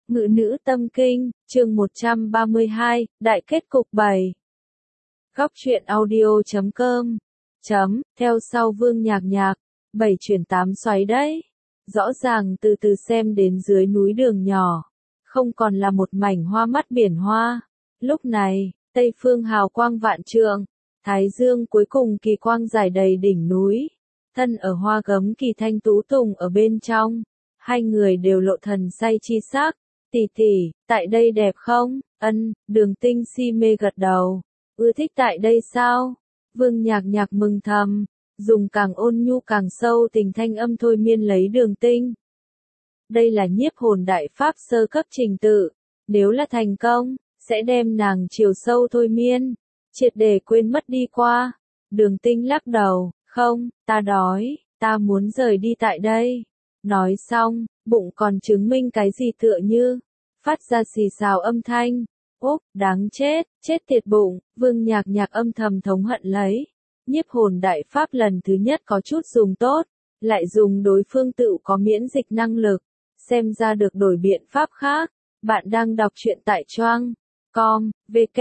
Ngự nữ tâm kinh, chương 132, đại kết cục 7. Góc truyện audio.com theo sau Vương Nhạc Nhạc, 7 chuyển 8 xoáy đấy. Rõ ràng từ từ xem đến dưới núi đường nhỏ, không còn là một mảnh hoa mắt biển hoa. Lúc này, Tây phương hào quang vạn trượng, Thái dương cuối cùng kỳ quang rải đầy đỉnh núi. Thân ở hoa gấm Kỳ Thanh Tú Tùng ở bên trong, hai người đều lộ thần say chi sắc. Tỷ tỷ, tại đây đẹp không? Ân, Đường Tinh si mê gật đầu. Ưa thích tại đây sao? Vương Nhạc Nhạc mừng thầm, dùng càng ôn nhu càng sâu tình thanh âm thôi miên lấy Đường Tinh. Đây là nhiếp hồn đại pháp sơ cấp trình tự, nếu là thành công, sẽ đem nàng chiều sâu thôi miên, triệt để quên mất đi qua. Đường Tinh lắc đầu, không, ta đói, ta muốn rời đi tại đây. Nói xong, bụng còn chứng minh cái gì tựa như, phát ra xì xào âm thanh. Úp, đáng chết, chết tiệt bụng, Vương Nhạc Nhạc âm thầm thống hận lấy. Nhiếp hồn đại pháp lần thứ nhất có chút dùng tốt, lại dùng đối phương tự có miễn dịch năng lực, xem ra được đổi biện pháp khác. Bạn đang đọc truyện tại Choang.com,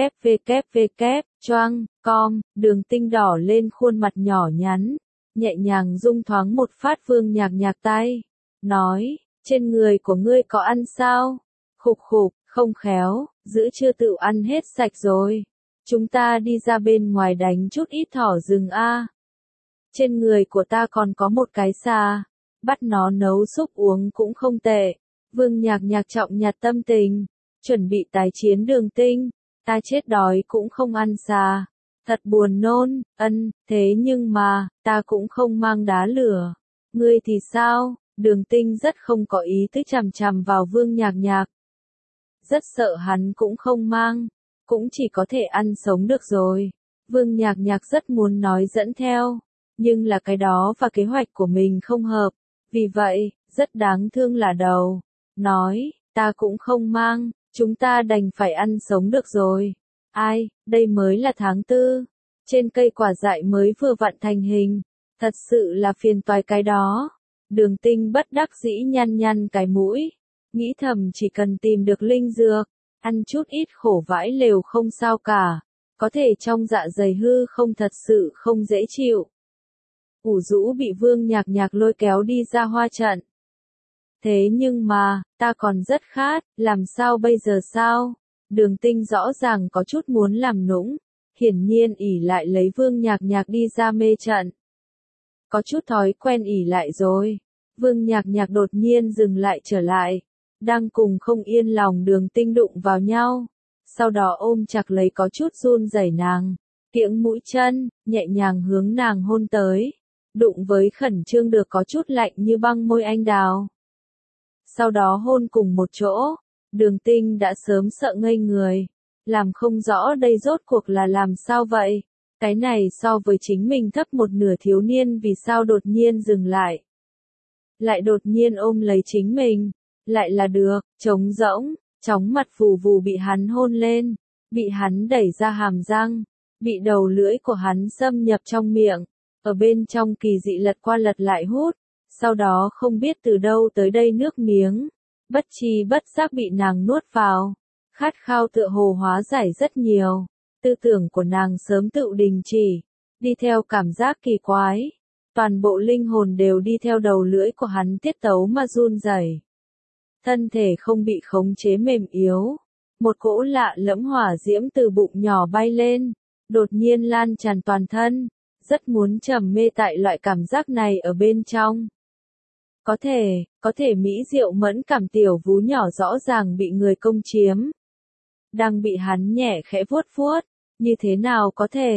www.choang.com, Đường Tinh đỏ lên khuôn mặt nhỏ nhắn, nhẹ nhàng rung thoáng một phát Vương Nhạc Nhạc tay, nói, trên người của ngươi có ăn sao? Khục khục, không khéo, giữ chưa tự ăn hết sạch rồi. Chúng ta đi ra bên ngoài đánh chút ít thỏ rừng a. Trên người của ta còn có một cái xà, bắt nó nấu súp uống cũng không tệ. Vương Nhạc Nhạc trọng nhặt tâm tình, chuẩn bị tái chiến Đường Tinh. Ta chết đói cũng không ăn xà, thật buồn nôn. Ân, thế nhưng mà, ta cũng không mang đá lửa. Ngươi thì sao? Đường Tinh rất không có ý tứ chằm chằm vào Vương Nhạc Nhạc. Rất sợ hắn cũng không mang, cũng chỉ có thể ăn sống được rồi. Vương Nhạc Nhạc rất muốn nói dẫn theo, nhưng là cái đó và kế hoạch của mình không hợp. Vì vậy, rất đáng thương là đầu. Nói, ta cũng không mang, chúng ta đành phải ăn sống được rồi. Ai, đây mới là tháng 4. Trên cây quả dại mới vừa vặn thành hình. Thật sự là phiền toái cái đó. Đường Tinh bất đắc dĩ nhăn nhăn cái mũi. Nghĩ thầm chỉ cần tìm được linh dược, ăn chút ít khổ vãi lều không sao cả. Có thể trong dạ dày hư không thật sự không dễ chịu. Ủ rũ bị Vương Nhạc Nhạc lôi kéo đi ra hoa trận. Thế nhưng mà, ta còn rất khát, làm sao bây giờ sao? Đường Tinh rõ ràng có chút muốn làm nũng, hiển nhiên ỉ lại lấy Vương Nhạc Nhạc đi ra mê trận. Có chút thói quen ỉ lại rồi. Vương Nhạc Nhạc đột nhiên dừng lại trở lại, đang cùng không yên lòng Đường Tinh đụng vào nhau. Sau đó ôm chặt lấy có chút run rẩy nàng, kiễng mũi chân, nhẹ nhàng hướng nàng hôn tới. Đụng với khẩn trương được có chút lạnh như băng môi anh đào. Sau đó hôn cùng một chỗ, Đường Tinh đã sớm sợ ngây người, làm không rõ đây rốt cuộc là làm sao vậy. Cái này so với chính mình thấp một nửa thiếu niên vì sao đột nhiên dừng lại. Lại đột nhiên ôm lấy chính mình, lại là được, trống rỗng, chóng mặt vù vù bị hắn hôn lên, bị hắn đẩy ra hàm răng, bị đầu lưỡi của hắn xâm nhập trong miệng, ở bên trong kỳ dị lật qua lật lại hút, sau đó không biết từ đâu tới đây nước miếng, bất tri bất giác bị nàng nuốt vào, khát khao tựa hồ hóa giải rất nhiều, tư tưởng của nàng sớm tự đình chỉ, đi theo cảm giác kỳ quái. Toàn bộ linh hồn đều đi theo đầu lưỡi của hắn tiết tấu mà run rẩy. Thân thể không bị khống chế mềm yếu. Một cỗ lạ lẫm hỏa diễm từ bụng nhỏ bay lên, đột nhiên lan tràn toàn thân, rất muốn trầm mê tại loại cảm giác này ở bên trong. Có thể mỹ diệu mẫn cảm tiểu vú nhỏ rõ ràng bị người công chiếm. Đang bị hắn nhẹ khẽ vuốt vuốt, như thế nào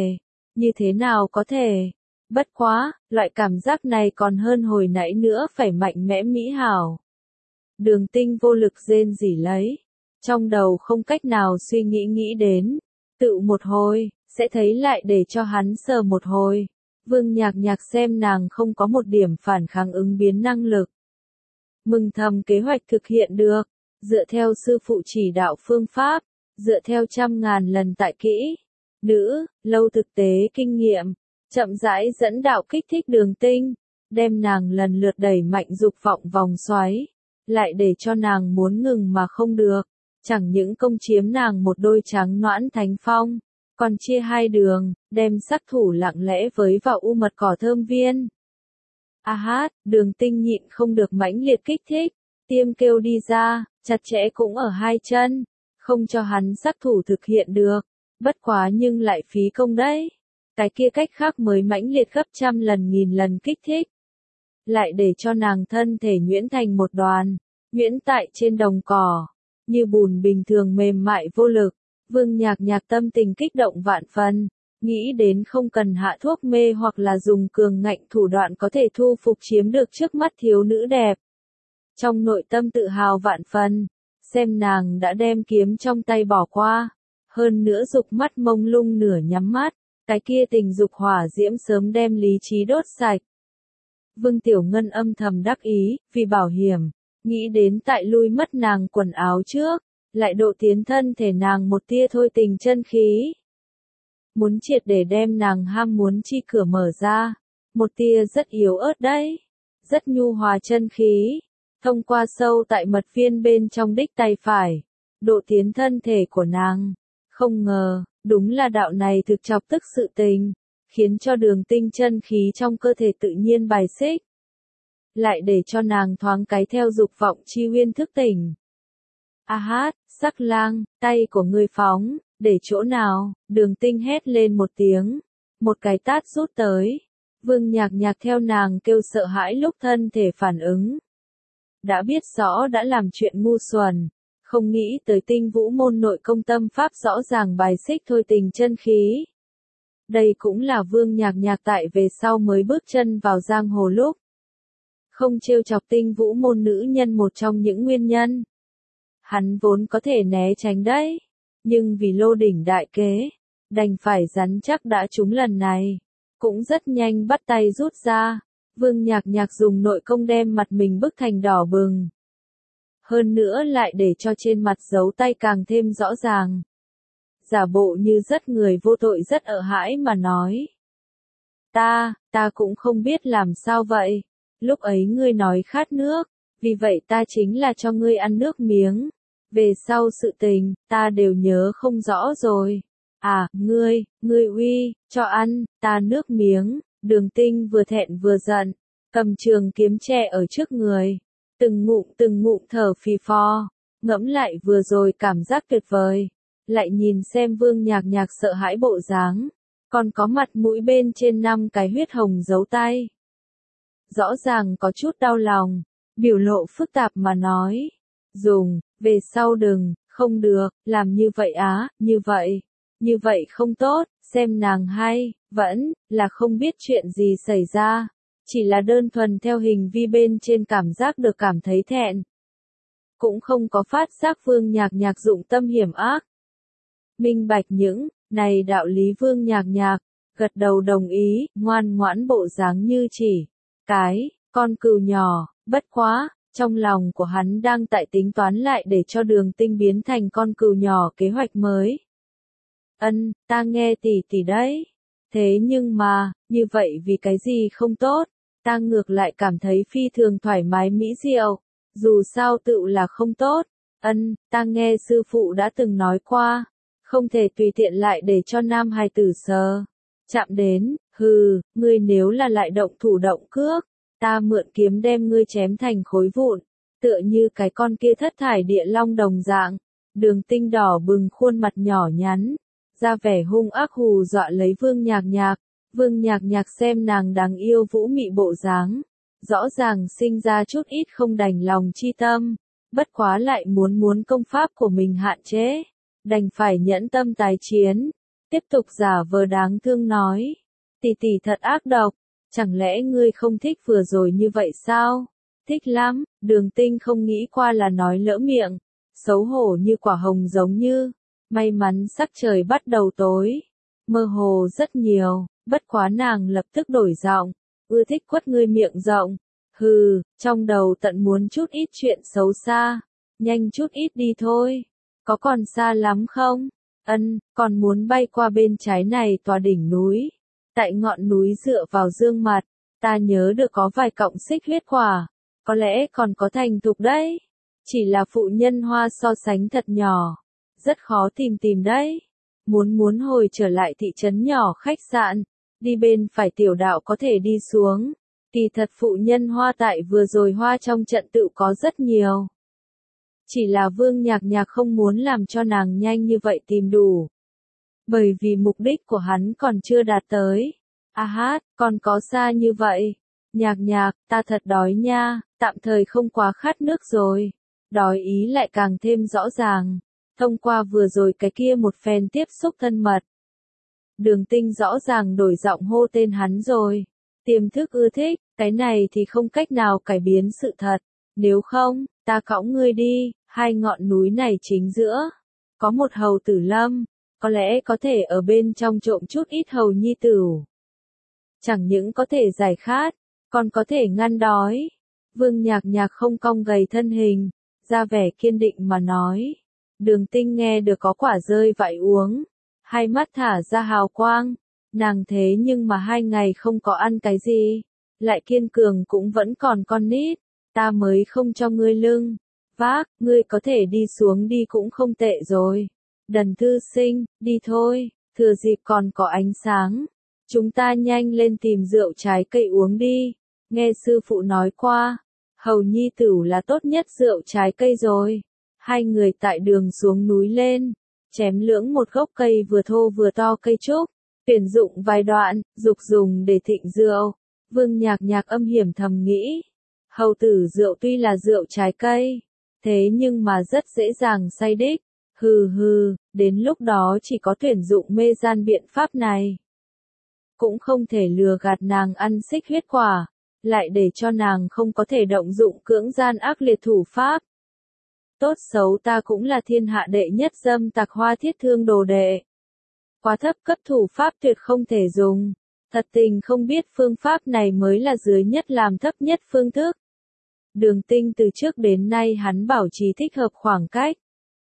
có thể. Bất quá, loại cảm giác này còn hơn hồi nãy nữa phải mạnh mẽ mỹ hảo. Đường Tinh vô lực rên rỉ lấy, trong đầu không cách nào suy nghĩ đến, tự một hồi, sẽ thấy lại để cho hắn sờ một hồi. Vương Nhạc Nhạc xem nàng không có một điểm phản kháng ứng biến năng lực. Mừng thầm kế hoạch thực hiện được, dựa theo sư phụ chỉ đạo phương pháp, dựa theo 100.000 lần tại kỹ, lâu thực tế kinh nghiệm. Chậm rãi dẫn đạo kích thích Đường Tinh, đem nàng lần lượt đẩy mạnh dục vọng vòng xoáy. lại để cho nàng muốn ngừng mà không được. Chẳng những công chiếm nàng một đôi trắng noãn thánh phong, còn chia hai đường, đem sắc thủ lặng lẽ với vào u mật cỏ thơm viên. A hát, Đường Tinh nhịn không được mãnh liệt kích thích, tiêm kêu đi ra, chặt chẽ cũng ở hai chân, không cho hắn sắc thủ thực hiện được, bất quá nhưng lại phí công đấy. Cái kia cách khác mới mãnh liệt gấp trăm lần nghìn lần kích thích, lại để cho nàng thân thể nhuyễn thành một đoàn, nhuyễn tại trên đồng cỏ, như bùn bình thường mềm mại vô lực. Vương Nhạc Nhạc tâm tình kích động vạn phần, nghĩ đến không cần hạ thuốc mê hoặc là dùng cường ngạnh thủ đoạn có thể thu phục chiếm được trước mắt thiếu nữ đẹp. Trong nội tâm tự hào vạn phần, xem nàng đã đem kiếm trong tay bỏ qua, hơn nữa dục mắt mông lung nửa nhắm mắt, cái kia tình dục hỏa diễm sớm đem lý trí đốt sạch. Vương Tiểu Ngân âm thầm đắc ý, vì bảo hiểm, nghĩ đến tại lui mất nàng quần áo trước, lại độ tiến thân thể nàng một tia thôi tình chân khí. Muốn triệt để đem nàng ham muốn chi cửa mở ra, một tia rất yếu ớt đấy, rất nhu hòa chân khí, thông qua sâu tại mật viên bên trong đích tay phải, độ tiến thân thể của nàng. Không ngờ, đúng là đạo này thực chọc tức sự tình, khiến cho Đường Tinh chân khí trong cơ thể tự nhiên bài xích, lại để cho nàng thoáng cái theo dục vọng chi uyên thức tỉnh. A hát, Sắc Lang, tay của ngươi phóng, để chỗ nào? Đường Tinh hét lên một tiếng, một cái tát rút tới. Vương Nhạc Nhạc theo nàng kêu sợ hãi lúc thân thể phản ứng. Đã biết rõ đã làm chuyện ngu xuẩn, không nghĩ tới Tinh Vũ môn nội công tâm pháp rõ ràng bài xích thôi tình chân khí. Đây cũng là Vương Nhạc Nhạc tại về sau mới bước chân vào giang hồ lúc không trêu chọc Tinh Vũ môn nữ nhân một trong những nguyên nhân. Hắn vốn có thể né tránh đấy, nhưng vì lô đỉnh đại kế, đành phải rắn chắc đã trúng lần này, cũng rất nhanh bắt tay rút ra. Vương Nhạc Nhạc dùng nội công đem mặt mình bức thành đỏ bừng, hơn nữa lại để cho trên mặt dấu tay càng thêm rõ ràng, giả bộ như rất người vô tội rất sợ hãi mà nói. Ta cũng không biết làm sao vậy, lúc ấy ngươi nói khát nước, vì vậy ta chính là cho ngươi ăn nước miếng, về sau sự tình, ta đều nhớ không rõ rồi. À, ngươi uy, cho ăn, ta nước miếng. Đường Tinh vừa thẹn vừa giận, cầm trường kiếm tre ở trước người, từng ngụm thở phì phò, ngẫm lại vừa rồi cảm giác tuyệt vời, lại nhìn xem Vương Nhạc Nhạc sợ hãi bộ dáng, còn có mặt mũi bên trên 5 cái huyết hồng dấu tay. Rõ ràng có chút đau lòng, biểu lộ phức tạp mà nói, về sau đừng, không được, làm như vậy á, như vậy không tốt, xem nàng hay, vẫn là không biết chuyện gì xảy ra, chỉ là đơn thuần theo hình vi bên trên cảm giác được cảm thấy thẹn. Cũng không có phát giác Vương Nhạc Nhạc dụng tâm hiểm ác. Minh bạch những này đạo lý Vương Nhạc Nhạc, gật đầu đồng ý, ngoan ngoãn bộ dáng như chỉ cái con cừu nhỏ, bất quá, trong lòng của hắn đang tại tính toán lại để cho Đường Tinh biến thành con cừu nhỏ kế hoạch mới. Ta nghe tỷ đấy. Thế nhưng mà, như vậy vì cái gì không tốt, ta ngược lại cảm thấy phi thường thoải mái mỹ diệu, dù sao tự là không tốt. Ta nghe sư phụ đã từng nói qua, không thể tùy tiện lại để cho nam hài tử sờ chạm đến, ngươi nếu là lại động thủ động cước, ta mượn kiếm đem ngươi chém thành khối vụn, tựa như cái con kia thất thải địa long đồng dạng. Đường Tinh đỏ bừng khuôn mặt nhỏ nhắn, ra vẻ hung ác hù dọa lấy Vương Nhạc Nhạc. Vương Nhạc Nhạc xem nàng đáng yêu vũ mị bộ dáng, rõ ràng sinh ra chút ít không đành lòng chi tâm, bất quá lại muốn công pháp của mình hạn chế, đành phải nhẫn tâm tái chiến, tiếp tục giả vờ đáng thương nói, tỷ thật ác độc, chẳng lẽ ngươi không thích vừa rồi như vậy sao? Thích lắm. Đường Tinh không nghĩ qua là nói lỡ miệng, xấu hổ như quả hồng giống như. May mắn sắc trời bắt đầu tối, mơ hồ rất nhiều, bất quá nàng lập tức đổi giọng, ưa thích quất ngươi miệng rộng. Trong đầu tận muốn chút ít chuyện xấu xa, nhanh chút ít đi thôi. Có còn xa lắm không? Còn muốn bay qua bên trái này tòa đỉnh núi. Tại ngọn núi dựa vào dương mặt, ta nhớ được có vài cọng xích huyết quả, có lẽ còn có thành thục đấy. Chỉ là phụ nhân hoa so sánh thật nhỏ, rất khó tìm đấy. Muốn hồi trở lại thị trấn nhỏ khách sạn, đi bên phải tiểu đạo có thể đi xuống. Kỳ thật phụ nhân hoa tại vừa rồi hoa trong trận tự có rất nhiều. Chỉ là Vương Nhạc Nhạc không muốn làm cho nàng nhanh như vậy tìm đủ. Bởi vì mục đích của hắn còn chưa đạt tới. A hát, còn có xa như vậy. Nhạc Nhạc, ta thật đói nha, tạm thời không quá khát nước rồi. Đói ý lại càng thêm rõ ràng. Thông qua vừa rồi cái kia một phen tiếp xúc thân mật. Đường Tinh rõ ràng đổi giọng hô tên hắn rồi. Tiềm thức ưa thích, cái này thì không cách nào cải biến sự thật. Nếu không, ta cõng ngươi đi, hai ngọn núi này chính giữa. Có một hầu tử lâm, có lẽ có thể ở bên trong trộm chút ít hầu nhi tử. Chẳng những có thể giải khát, còn có thể ngăn đói. Vương Nhạc Nhạc không cong gầy thân hình, ra vẻ kiên định mà nói. Đường Tinh nghe được có quả rơi vãi uống, hai mắt thả ra hào quang. Nàng thế nhưng mà 2 ngày không có ăn cái gì, lại kiên cường cũng vẫn còn con nít, ta mới không cho ngươi lưng vác, ngươi có thể đi xuống đi cũng không tệ rồi. Đần thư sinh, đi thôi, thừa dịp còn có ánh sáng, chúng ta nhanh lên tìm rượu trái cây uống đi. Nghe sư phụ nói qua, hầu nhi tử là tốt nhất rượu trái cây rồi. Hai người tại đường xuống núi lên, chém lưỡng một gốc cây vừa thô vừa to cây trúc. Tuyển dụng vài đoạn, dục dùng để thịnh rượu. Vương Nhạc Nhạc âm hiểm thầm nghĩ. Hầu tử rượu tuy là rượu trái cây, thế nhưng mà rất dễ dàng say đích. Hừ, đến lúc đó chỉ có tuyển dụng mê gian biện pháp này. Cũng không thể lừa gạt nàng ăn xích huyết quả, lại để cho nàng không có thể động dụng cưỡng gian ác liệt thủ pháp. Tốt xấu ta cũng là thiên hạ đệ nhất dâm tặc Hoa Thiết Thương đồ đệ. Quá thấp cấp thủ pháp tuyệt không thể dùng. Thật tình không biết phương pháp này mới là dưới nhất làm thấp nhất phương thức. Đường Tinh từ trước đến nay hắn bảo trì thích hợp khoảng cách.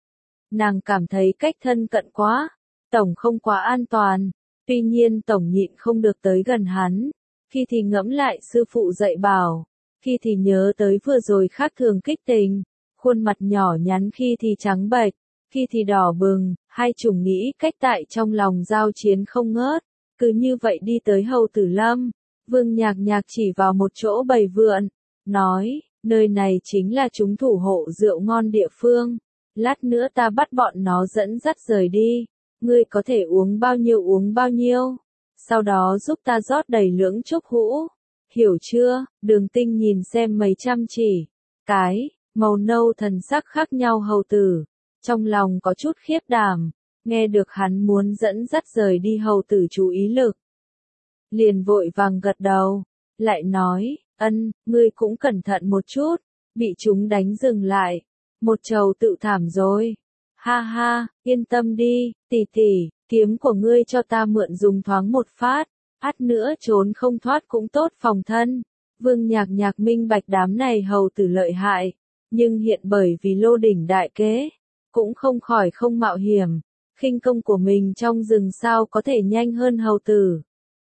Nàng cảm thấy cách thân cận quá, tổng không quá an toàn. Tuy nhiên tổng nhịn không được tới gần hắn. Khi thì ngẫm lại sư phụ dạy bảo, khi thì nhớ tới vừa rồi khác thường kích tình. Khuôn mặt nhỏ nhắn khi thì trắng bệch, khi thì đỏ bừng, hai chủng nghĩ cách tại trong lòng giao chiến không ngớt. Cứ như vậy đi tới hầu tử lâm, Vương Nhạc Nhạc chỉ vào một chỗ bày vượn, nói, nơi này chính là chúng thủ hộ rượu ngon địa phương. Lát nữa ta bắt bọn nó dẫn dắt rời đi, ngươi có thể uống bao nhiêu, sau đó giúp ta rót đầy lưỡng trúc hũ. Hiểu chưa? Đường Tinh nhìn xem mấy trăm chỉ cái màu nâu thần sắc khác nhau hầu tử, trong lòng có chút khiếp đảm, nghe được hắn muốn dẫn dắt rời đi hầu tử chú ý lực. Liền vội vàng gật đầu, lại nói, ngươi cũng cẩn thận một chút, bị chúng đánh dừng lại, một trầu tự thảm rồi. Ha ha, yên tâm đi, tỷ tỷ, kiếm của ngươi cho ta mượn dùng thoáng một phát, át nữa trốn không thoát cũng tốt phòng thân. Vương Nhạc Nhạc minh bạch đám này hầu tử lợi hại, nhưng hiện bởi vì lô đỉnh đại kế, cũng không khỏi không mạo hiểm, khinh công của mình trong rừng sao có thể nhanh hơn hầu tử.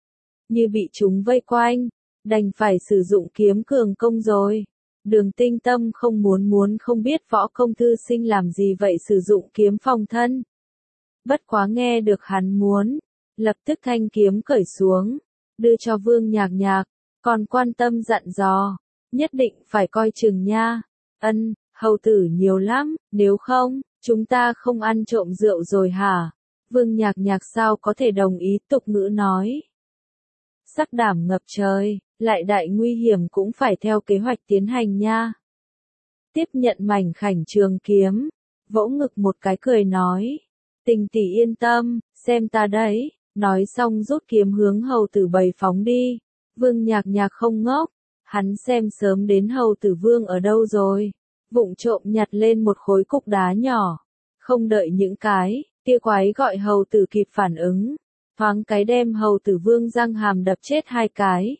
Như bị chúng vây quanh, đành phải sử dụng kiếm cường công rồi. Đường Tinh tâm không muốn không biết võ công thư sinh làm gì vậy sử dụng kiếm phòng thân. Bất quá nghe được hắn muốn, lập tức thanh kiếm cởi xuống, đưa cho Vương Nhạc Nhạc, còn quan tâm dặn dò, nhất định phải coi chừng nha. Hầu tử nhiều lắm, nếu không, chúng ta không ăn trộm rượu rồi hả? Vương Nhạc Nhạc sao có thể đồng ý, tục ngữ nói. Sắc đảm ngập trời, lại đại nguy hiểm cũng phải theo kế hoạch tiến hành nha. Tiếp nhận mảnh khảnh trường kiếm, vỗ ngực một cái cười nói. Tình tỷ yên tâm, xem ta đấy, nói xong rút kiếm hướng hầu tử bầy phóng đi. Vương Nhạc Nhạc không ngốc, hắn xem sớm đến hầu tử vương ở đâu rồi. Vụng trộm nhặt lên một khối cục đá nhỏ, không đợi những cái kia quái gọi hầu tử kịp phản ứng, thoáng cái đem hầu tử vương răng hàm đập chết 2 cái.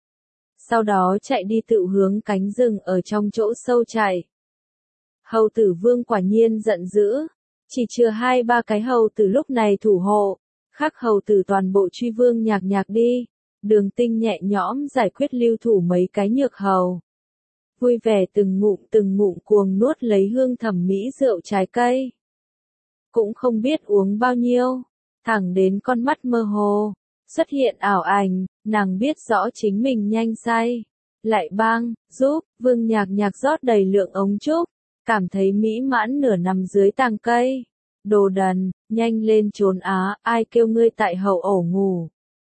Sau đó chạy đi tự hướng cánh rừng ở trong chỗ sâu chạy. Hầu tử vương quả nhiên giận dữ, chỉ chừa 2-3 cái hầu tử lúc này thủ hộ, khác hầu tử toàn bộ truy Vương Nhạc Nhạc đi. Đường Tinh nhẹ nhõm giải quyết lưu thủ mấy cái nhược hầu. vui vẻ từng ngụm cuồng nuốt lấy hương thẩm mỹ rượu trái cây. Cũng không biết uống bao nhiêu, thẳng đến con mắt mơ hồ, xuất hiện ảo ảnh, nàng biết rõ chính mình nhanh say. Lại bang, giúp, Vương Nhạc Nhạc rót đầy lượng ống trúc, cảm thấy mỹ mãn nửa nằm dưới tàng cây. Đồ đần, nhanh lên trốn á, ai kêu ngươi tại hậu ổ ngủ.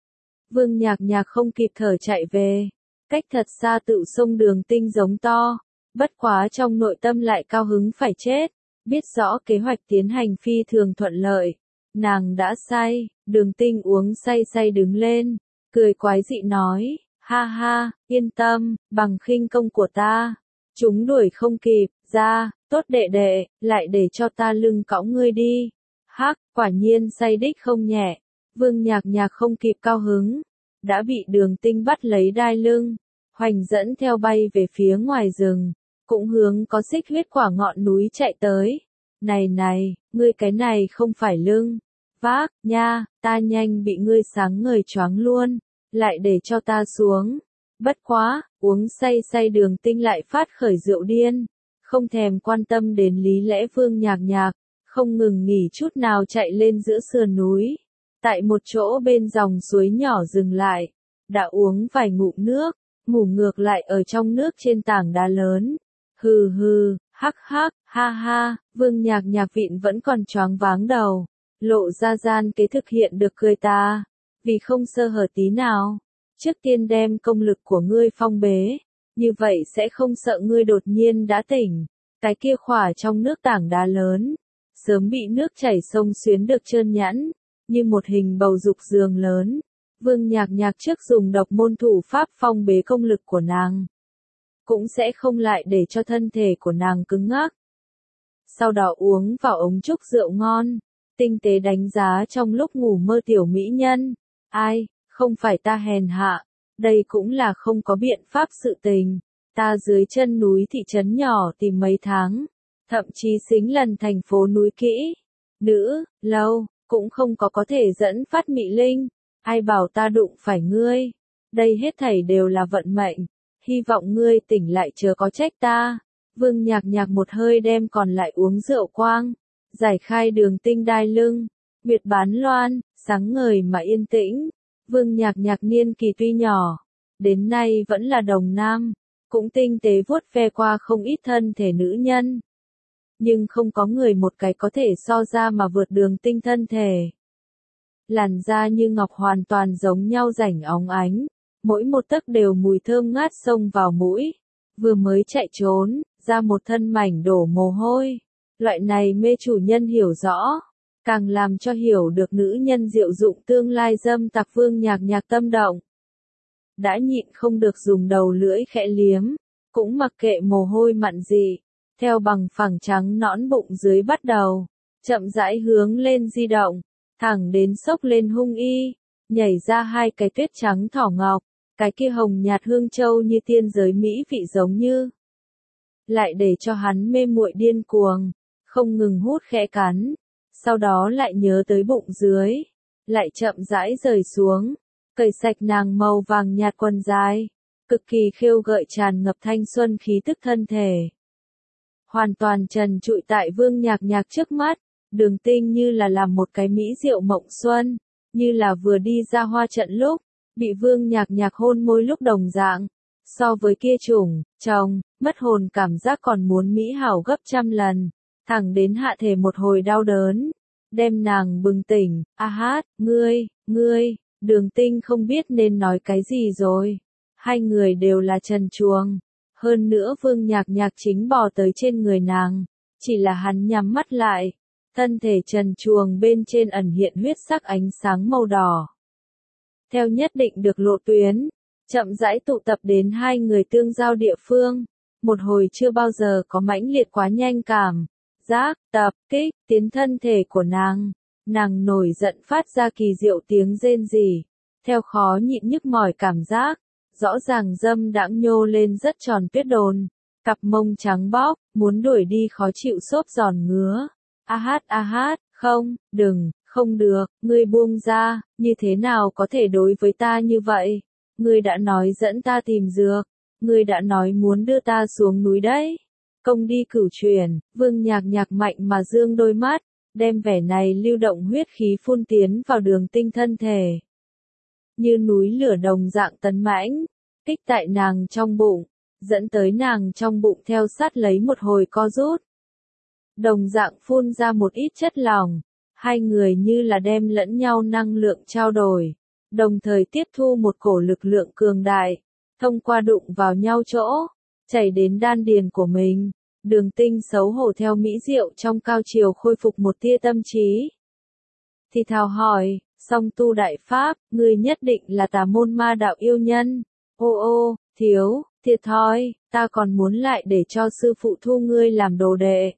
Vương Nhạc Nhạc không kịp thở chạy về, cách thật xa tự sông Đường Tinh giống to, bất quá trong nội tâm lại cao hứng phải chết, biết rõ kế hoạch tiến hành phi thường thuận lợi. Nàng đã say, Đường Tinh uống say say đứng lên, cười quái dị nói, ha ha, yên tâm, bằng khinh công của ta, chúng đuổi không kịp, ra, tốt đệ đệ, lại để cho ta lưng cõng ngươi đi. Hắc, quả nhiên say đích không nhẹ, Vương Nhạc Nhạc không kịp cao hứng, đã bị Đường Tinh bắt lấy đai lưng, hoành dẫn theo bay về phía ngoài rừng, cũng hướng có xích huyết quả ngọn núi chạy tới. Này này, ngươi cái này không phải lưng, vác, nha, ta nhanh bị ngươi sáng ngời choáng luôn, lại để cho ta xuống. Bất quá, uống say say Đường Tinh lại phát khởi rượu điên, không thèm quan tâm đến lý lẽ. Vương Nhạc Nhạc, không ngừng nghỉ chút nào chạy lên giữa sườn núi, tại một chỗ bên dòng suối nhỏ dừng lại, đã uống vài ngụm nước, ngủ ngược lại ở trong nước trên tảng đá lớn. Hừ hừ, hắc hắc, ha ha, Vương Nhạc Nhạc vịn vẫn còn choáng váng đầu, lộ ra gian kế thực hiện được cười ta, vì không sơ hở tí nào. Trước tiên đem công lực của ngươi phong bế, như vậy sẽ không sợ ngươi đột nhiên đã tỉnh. Cái kia khỏa trong nước tảng đá lớn, sớm bị nước chảy sông xuyến được trơn nhẵn, như một hình bầu dục giường lớn. Vương Nhạc Nhạc trước dùng độc môn thủ pháp phong bế công lực của nàng, cũng sẽ không lại để cho thân thể của nàng cứng ngắc. Sau đó uống vào ống trúc rượu ngon, tinh tế đánh giá trong lúc ngủ mơ tiểu mỹ nhân. Ai, không phải ta hèn hạ, đây cũng là không có biện pháp sự tình. Ta dưới chân núi thị trấn nhỏ tìm mấy tháng, thậm chí xính lần thành phố núi kỹ, nữ, lâu, cũng không có thể dẫn phát mị linh. Ai bảo ta đụng phải ngươi? Đây hết thảy đều là vận mệnh. Hy vọng ngươi tỉnh lại chớ có trách ta. Vương Nhạc Nhạc một hơi đem còn lại uống rượu quang, giải khai Đường Tinh đai lưng, Nguyệt bán loan, sáng ngời mà yên tĩnh. Vương Nhạc Nhạc niên kỳ tuy nhỏ, đến nay vẫn là đồng nam, cũng tinh tế vuốt ve qua không ít thân thể nữ nhân. Nhưng không có người một cái có thể so ra mà vượt Đường Tinh thân thể. Làn da như ngọc hoàn toàn giống nhau rảnh óng ánh, mỗi một tấc đều mùi thơm ngát xông vào mũi. Vừa mới chạy trốn, ra một thân mảnh đổ mồ hôi. Loại này mê chủ nhân hiểu rõ, càng làm cho hiểu được nữ nhân diệu dụng tương lai dâm tặc. Vương Nhạc Nhạc tâm động. Đã nhịn không được dùng đầu lưỡi khẽ liếm, cũng mặc kệ mồ hôi mặn gì, theo bằng phẳng trắng nõn bụng dưới bắt đầu, chậm rãi hướng lên di động, thẳng đến xốc lên hung y, nhảy ra hai cái tuyết trắng thỏ ngọc, cái kia hồng nhạt hương châu như tiên giới mỹ vị giống như. Lại để cho hắn mê muội điên cuồng, không ngừng hút khẽ cắn, sau đó lại nhớ tới bụng dưới, lại chậm rãi rời xuống, cởi sạch nàng màu vàng nhạt quần dài, cực kỳ khêu gợi tràn ngập thanh xuân khí tức thân thể. Hoàn toàn trần trụi tại Vương Nhạc Nhạc trước mắt, Đường Tinh như là làm một cái mỹ diệu mộng xuân, như là vừa đi ra hoa trận lúc, bị Vương Nhạc Nhạc hôn môi lúc đồng dạng. So với kia chủng, chồng, mất hồn cảm giác còn muốn mỹ hảo gấp trăm lần, thẳng đến hạ thể một hồi đau đớn, đem nàng bừng tỉnh. A hát, ngươi, Đường Tinh không biết nên nói cái gì rồi. Hai người đều là trần truồng. Hơn nữa Vương Nhạc Nhạc chính bò tới trên người nàng, chỉ là hắn nhắm mắt lại, thân thể trần truồng bên trên ẩn hiện huyết sắc ánh sáng màu đỏ. Theo nhất định được lộ tuyến, chậm rãi tụ tập đến hai người tương giao địa phương, một hồi chưa bao giờ có mãnh liệt quá nhanh cảm giác tập kích tiến thân thể của nàng. Nàng nổi giận phát ra kỳ diệu tiếng rên rỉ, theo khó nhịn nhức mỏi cảm giác, rõ ràng dâm đãng nhô lên rất tròn tuyết đồn, cặp mông trắng bóc, muốn đuổi đi khó chịu xốp giòn ngứa. A hát, không, đừng, không được, ngươi buông ra, như thế nào có thể đối với ta như vậy? Ngươi đã nói dẫn ta tìm dược, ngươi đã nói muốn đưa ta xuống núi đấy. Công đi cửu truyền, Vương Nhạc Nhạc mạnh mà dương đôi mắt, đem vẻ này lưu động huyết khí phun tiến vào Đường Tinh thân thể. Như núi lửa đồng dạng tấn mãnh, kích tại nàng trong bụng, dẫn tới nàng trong bụng theo sát lấy một hồi co rút. Đồng dạng phun ra một ít chất lỏng, hai người như là đem lẫn nhau năng lượng trao đổi, đồng thời tiếp thu một cổ lực lượng cường đại, thông qua đụng vào nhau chỗ, chảy đến đan điền của mình. Đường Tinh xấu hổ theo mỹ diệu trong cao triều khôi phục một tia tâm trí. Thì thào hỏi, song tu đại pháp, ngươi nhất định là tà môn ma đạo yêu nhân. Ô, thiếu, thiệt thòi, ta còn muốn lại để cho sư phụ thu ngươi làm đồ đệ.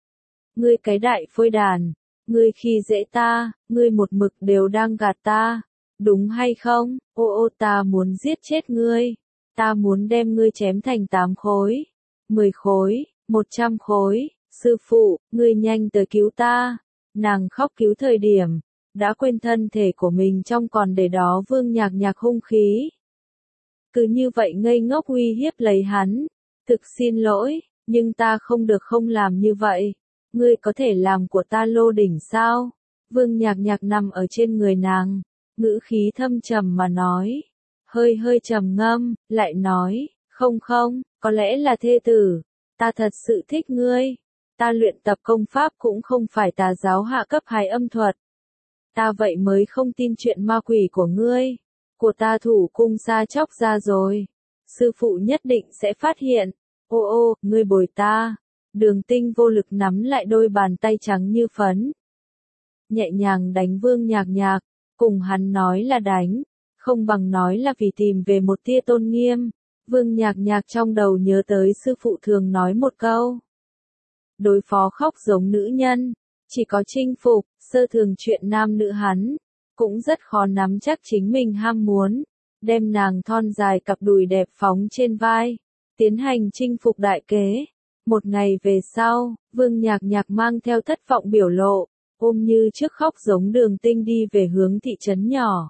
Ngươi cái đại phôi đàn, ngươi khi dễ ta, ngươi một mực đều đang gạt ta, đúng hay không? Ô, ta muốn giết chết ngươi, ta muốn đem ngươi chém thành 8 khối, 10 khối, 100 khối, sư phụ, ngươi nhanh tới cứu ta. Nàng khóc cứu thời điểm, đã quên thân thể của mình trong còn để đó Vương Nhạc Nhạc hung khí. Cứ như vậy ngây ngốc uy hiếp lấy hắn, thực xin lỗi, nhưng ta không được không làm như vậy. Ngươi có thể làm của ta lô đỉnh sao? Vương Nhạc Nhạc nằm ở trên người nàng, ngữ khí thâm trầm mà nói, hơi trầm ngâm, lại nói, không, có lẽ là thê tử, ta thật sự thích ngươi, ta luyện tập công pháp cũng không phải tà giáo hạ cấp hài âm thuật. Ta vậy mới không tin chuyện ma quỷ của ngươi, của ta thủ cung sa chóc ra rồi, sư phụ nhất định sẽ phát hiện. Ô, ngươi bồi ta. Đường Tinh vô lực nắm lại đôi bàn tay trắng như phấn. Nhẹ nhàng đánh Vương Nhạc Nhạc, cùng hắn nói là đánh, không bằng nói là vì tìm về một tia tôn nghiêm. Vương Nhạc Nhạc trong đầu nhớ tới sư phụ thường nói một câu. Đối phó khóc giống nữ nhân, chỉ có chinh phục, sơ thường chuyện nam nữ hắn, cũng rất khó nắm chắc chính mình ham muốn, đem nàng thon dài cặp đùi đẹp phóng trên vai, tiến hành chinh phục đại kế. Một ngày về sau, Vương Nhạc Nhạc mang theo thất vọng biểu lộ, ôm như trước khóc giống Đường Tinh đi về hướng thị trấn nhỏ.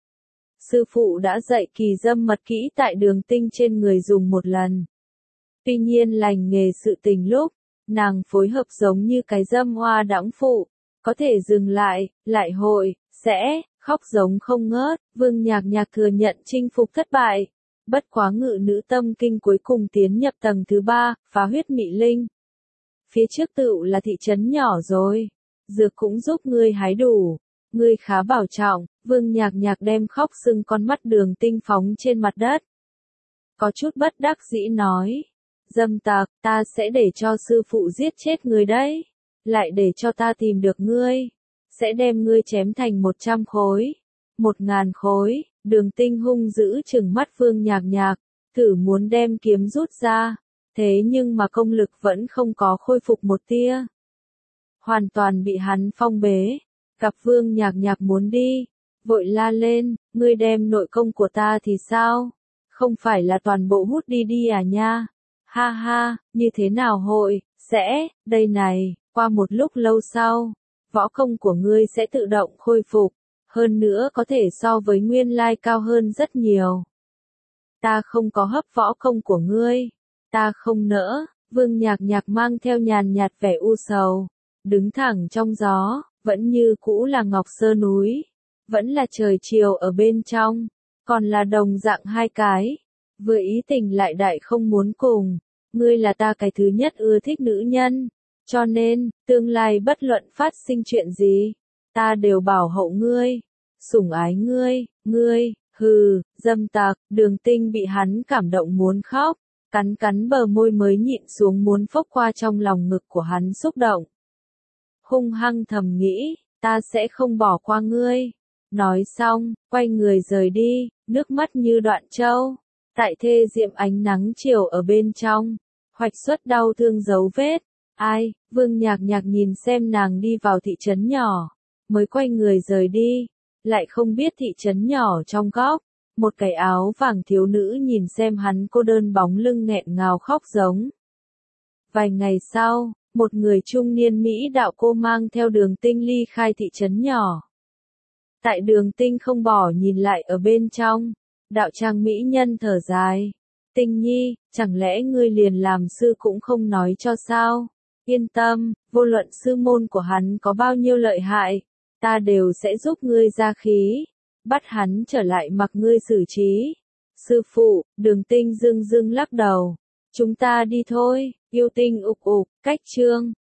Sư phụ đã dạy kỳ dâm mật kỹ tại Đường Tinh trên người dùng một lần. Tuy nhiên lành nghề sự tình lúc, nàng phối hợp giống như cái dâm hoa đãng phụ, có thể dừng lại hội, sẽ, khóc giống không ngớt. Vương Nhạc Nhạc thừa nhận chinh phục thất bại. Bất quá ngự nữ tâm kinh cuối cùng tiến nhập tầng thứ 3, phá huyết mị linh. Phía trước tựu là thị trấn nhỏ rồi. Dược cũng giúp ngươi hái đủ. Ngươi khá bảo trọng. Vương Nhạc Nhạc đem khóc sưng con mắt Đường Tinh phóng trên mặt đất. Có chút bất đắc dĩ nói. Dâm tặc, ta sẽ để cho sư phụ giết chết ngươi đấy. Lại để cho ta tìm được ngươi. Sẽ đem ngươi chém thành 100 khối. 1000 khối. Đường Tinh hung dữ trừng mắt Vương Nhạc Nhạc, thử muốn đem kiếm rút ra, thế nhưng mà công lực vẫn không có khôi phục một tia. Hoàn toàn bị hắn phong bế, cặp Vương Nhạc Nhạc muốn đi, vội la lên, ngươi đem nội công của ta thì sao? Không phải là toàn bộ hút đi à nha? Ha, như thế nào hội, sẽ, đây này, qua một lúc lâu sau, võ công của ngươi sẽ tự động khôi phục. Hơn nữa có thể so với nguyên lai cao hơn rất nhiều. Ta không có hấp võ công của ngươi. Ta không nỡ. Vương Nhạc Nhạc mang theo nhàn nhạt vẻ u sầu. Đứng thẳng trong gió, vẫn như cũ là Ngọc Sơ núi. Vẫn là trời chiều ở bên trong. Còn là đồng dạng hai cái. Vừa ý tình lại đại không muốn cùng. Ngươi là ta cái thứ nhất ưa thích nữ nhân. Cho nên, tương lai bất luận phát sinh chuyện gì, ta đều bảo hộ ngươi, sủng ái ngươi, hừ, dâm tặc. Đường Tinh bị hắn cảm động muốn khóc, cắn bờ môi mới nhịn xuống muốn phốc qua trong lòng ngực của hắn xúc động. Hung hăng thầm nghĩ, ta sẽ không bỏ qua ngươi. Nói xong, quay người rời đi, nước mắt như đoạn trâu. Tại thê diệm ánh nắng chiều ở bên trong, hoạch xuất đau thương dấu vết. Ai, Vương Nhạc Nhạc nhìn xem nàng đi vào thị trấn nhỏ, mới quay người rời đi, lại không biết thị trấn nhỏ trong góc, một cái áo vàng thiếu nữ nhìn xem hắn cô đơn bóng lưng nghẹn ngào khóc giống. Vài ngày sau, một người trung niên Mỹ đạo cô mang theo Đường Tinh ly khai thị trấn nhỏ. Tại Đường Tinh không bỏ nhìn lại ở bên trong, đạo trang mỹ nhân thở dài, Tinh Nhi, chẳng lẽ ngươi liền làm sư cũng không nói cho sao? Yên tâm, vô luận sư môn của hắn có bao nhiêu lợi hại, ta đều sẽ giúp ngươi ra khí, bắt hắn trở lại mặc ngươi xử trí. Sư phụ, Đường Tinh dưng dưng lắc đầu. Chúng ta đi thôi, Yêu Tinh ục ục, cách chương.